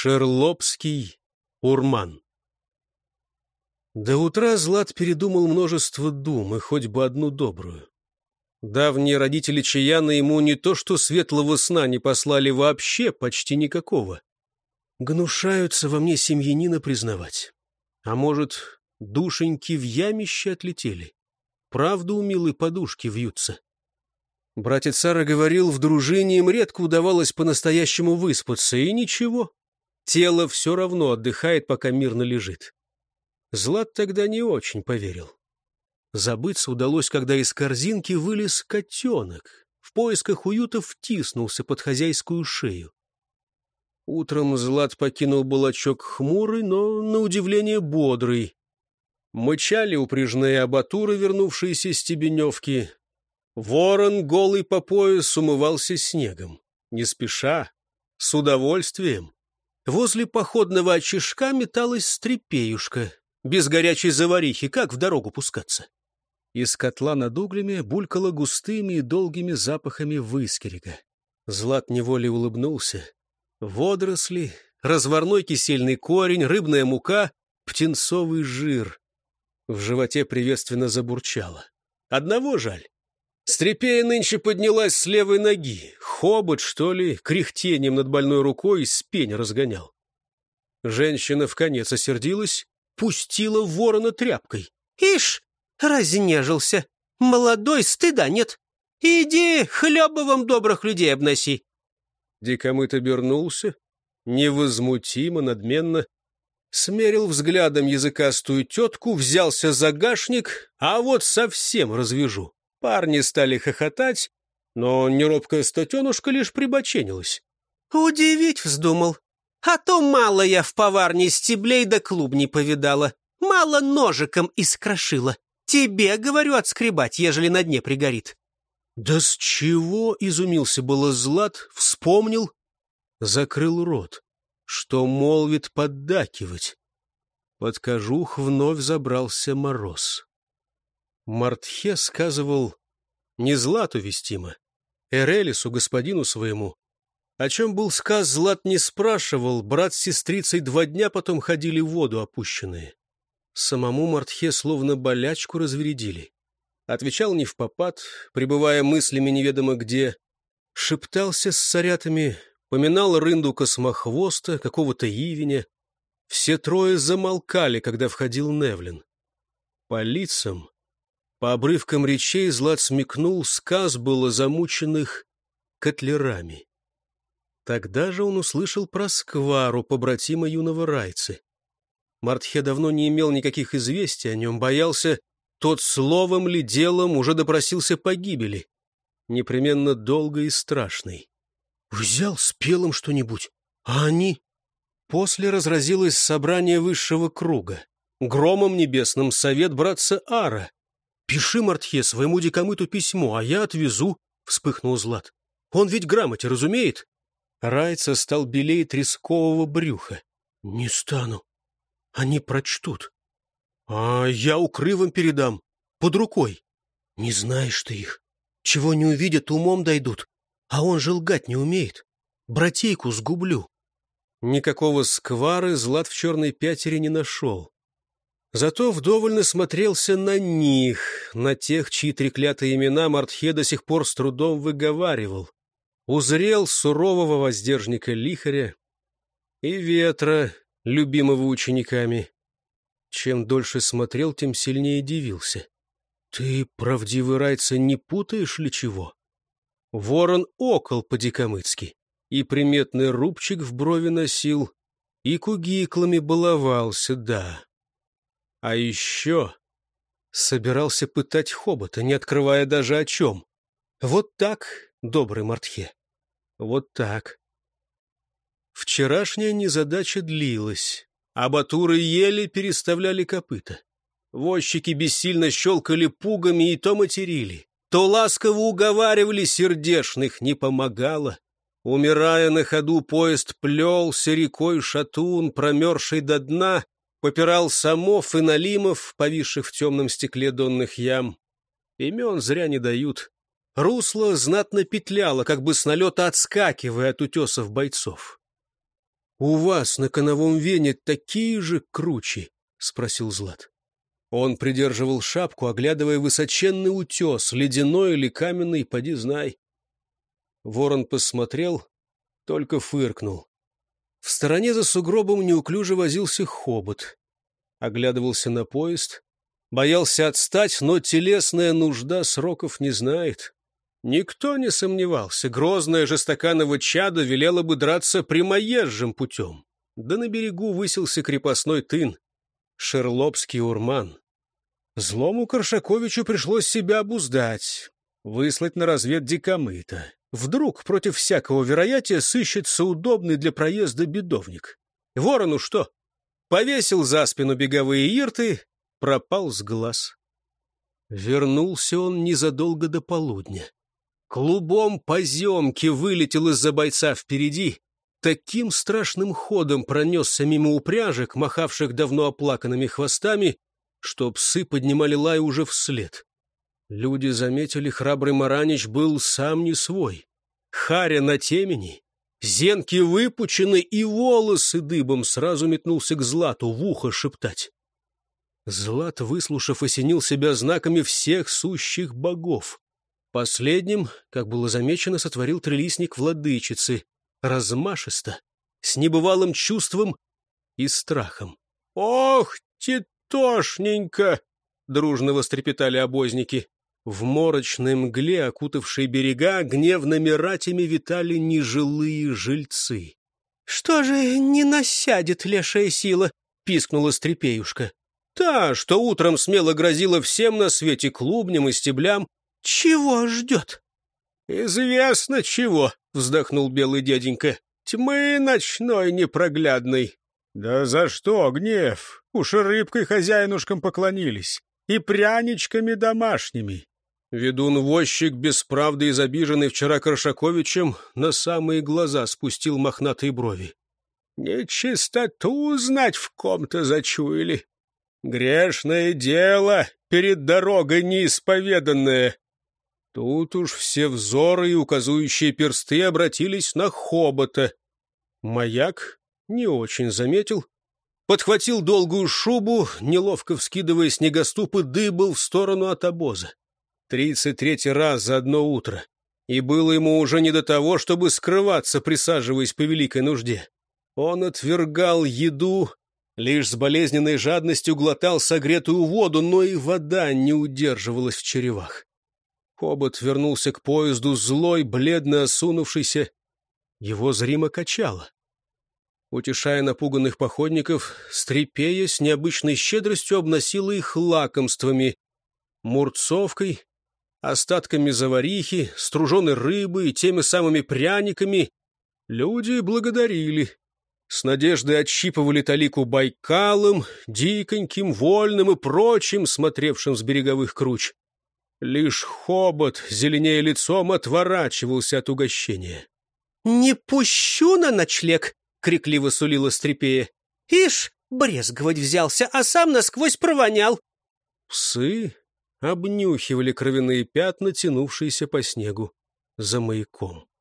Шерлопский урман. До утра Злат передумал множество дум, и хоть бы одну добрую. Давние родители Чаяна ему не то что светлого сна не послали вообще, почти никакого. Гнушаются во мне семьянина признавать. А может, душеньки в ямище отлетели? Правда, у милой подушки вьются. Братец Сара говорил, в дружине им редко удавалось по-настоящему выспаться, и ничего. Тело все равно отдыхает, пока мирно лежит. Злат тогда не очень поверил. Забыться удалось, когда из корзинки вылез котенок. В поисках уюта втиснулся под хозяйскую шею. Утром Злат покинул балачок хмурый, но, на удивление, бодрый. Мычали упряжные абатуры, вернувшиеся с Тебеневки. Ворон, голый по пояс, умывался снегом. Не спеша, с удовольствием. Возле походного очишка металась стрепеюшка. Без горячей заварихи как в дорогу пускаться? Из котла над углями булькало густыми и долгими запахами выскерега. Злат неволей улыбнулся. Водоросли, разварной кисельный корень, рыбная мука, птенцовый жир. В животе приветственно забурчало. Одного жаль. Стрепея нынче поднялась с левой ноги. Хобот, что ли, кряхтением над больной рукой с пень разгонял. Женщина вконец осердилась, пустила ворона тряпкой. «Ишь, разнежился! Молодой, стыда нет! Иди, хлебовым добрых людей обноси!» Дикомыт обернулся, невозмутимо, надменно, смерил взглядом языкастую тетку, взялся за гашник, а вот совсем развяжу. Парни стали хохотать, но неробкая статенушка лишь прибоченилась. «Удивить вздумал. А то мало я в поварне стеблей да клубней повидала. Мало ножиком искрошила. Тебе, говорю, отскребать, ежели на дне пригорит». «Да с чего?» — изумился было Злат, вспомнил, закрыл рот. Что молвит поддакивать? Под кожух вновь забрался мороз. Мартхе сказывал не Злату вестимо, Эрелису, господину своему. О чем был сказ, Злат не спрашивал, брат с сестрицей 2 дня потом ходили в воду опущенные. Самому Мартхе словно болячку развередили. Отвечал не впопад, пребывая мыслями неведомо где, шептался с царятами, поминал рынду космохвоста, какого-то ивеня. Все трое замолкали, когда входил Невлин. По лицам, по обрывкам речей Злат смекнул, сказ было замученных котлерами. Тогда же он услышал про Сквару, побратима юного райцы. Мартхе давно не имел никаких известий о нем, боялся, тот словом ли делом уже допросился погибели, непременно долгой и страшной. Взял с пелом что-нибудь, а они... После разразилось собрание высшего круга. Громом небесным совет братца Ара. «Пиши, Мартхе, своему дикомыту письмо, а я отвезу», — вспыхнул Злат. «Он ведь грамоте разумеет?» Райца стал белее трескового брюха. «Не стану. Они прочтут. А я укрывом передам, под рукой. Не знаешь ты их. Чего не увидят, умом дойдут. А он же лгать не умеет. Братейку сгублю». Никакого Сквары Злат в черной пятере не нашел. Зато вдоволь насмотрелся на них, на тех, чьи треклятые имена Мартхе до сих пор с трудом выговаривал. Узрел сурового воздержника Лихаря и Ветра, любимого учениками. Чем дольше смотрел, тем сильнее дивился. «Ты, правдивый райца, не путаешь ли чего?» Ворон окол по-дикомыцки, и приметный рубчик в брови носил, и кугиклами баловался, да. А еще собирался пытать хобота, не открывая даже о чем. Вот так, добрый Мартхе, вот так. Вчерашняя незадача длилась. Абатуры еле переставляли копыта. Возчики бессильно щелкали пугами и то материли, то ласково уговаривали сердешных, не помогало. Умирая на ходу, поезд плелся рекой шатун, промерзший до дна, попирал самов и налимов, повисших в темном стекле донных ям. Имен зря не дают. Русло знатно петляло, как бы с налета отскакивая от утесов бойцов. у вас на Коновом Вене такие же кручи? — спросил Злат. Он придерживал шапку, оглядывая высоченный утес, ледяной или каменный, поди знай. Ворон посмотрел, только фыркнул. В стороне за сугробом неуклюже возился хобот. Оглядывался на поезд. Боялся отстать, но телесная нужда сроков не знает. Никто не сомневался, грозное жестоканово чадо велело бы драться прямоезжим путем. Да на берегу высился крепостной тын, шерлопский урман. Злому Коршаковичу пришлось себя обуздать, выслать на развед Камыта. Вдруг против всякого вероятия сыщется удобный для проезда бедовник. Ворону что? Повесил за спину беговые ирты, пропал с глаз. Вернулся он незадолго до полудня. Клубом поземки вылетел из-за бойца впереди, таким страшным ходом пронесся мимо упряжек, махавших давно оплаканными хвостами, что псы поднимали лай уже вслед. Люди заметили, храбрый Маранич был сам не свой. Харя на темени, зенки выпучены и волосы дыбом, сразу метнулся к Злату в ухо шептать. Злат, выслушав, осенил себя знаками всех сущих богов. Последним, как было замечено, сотворил трилистник владычицы, размашисто, с небывалым чувством и страхом. «Ох, титошненько!» — дружно вострепетали обозники. В морочной мгле, окутавшей берега, гневными ратями витали нежилые жильцы. — Что же не насядет лешая сила? — пискнула Стрепеюшка. — Та, что утром смело грозила всем на свете клубням и стеблям. Чего ждет? — Известно чего, — вздохнул белый дяденька. — Тьмы ночной непроглядной. — Да за что гнев? Уж и рыбкой хозяинушкам поклонились, и пряничками домашними. Ведун-возчик, без правды изобиженный вчера Коршаковичем, на самые глаза спустил мохнатые брови. Нечистоту знать в ком-то зачуяли. Грешное дело перед дорогой неисповеданное. Тут уж все взоры и указующие персты обратились на хобота. Маяк не очень заметил. Подхватил долгую шубу, неловко вскидывая снегоступы, дыбл в сторону от обоза. 33-й раз за одно утро. И было ему уже не до того, чтобы скрываться, присаживаясь по великой нужде. Он отвергал еду, лишь с болезненной жадностью глотал согретую воду, но и вода не удерживалась в черевах. Хобот вернулся к поезду злой, бледно осунувшийся. Его зримо качало. Утешая напуганных походников, Стрепея с необычной щедростью обносила их лакомствами, мурцовкой, остатками заварихи, струженой рыбы и теми самыми пряниками. Люди благодарили. С надеждой отщипывали талику Байкалом, диконьким, вольным и прочим, смотревшим с береговых круч. Лишь хобот, зеленея лицом, отворачивался от угощения. — Не пущу на ночлег! — крикливо сулила Стрепея. — Ишь, брезговать взялся, а сам насквозь провонял. Псы обнюхивали кровяные пятна, тянувшиеся по снегу за маяком.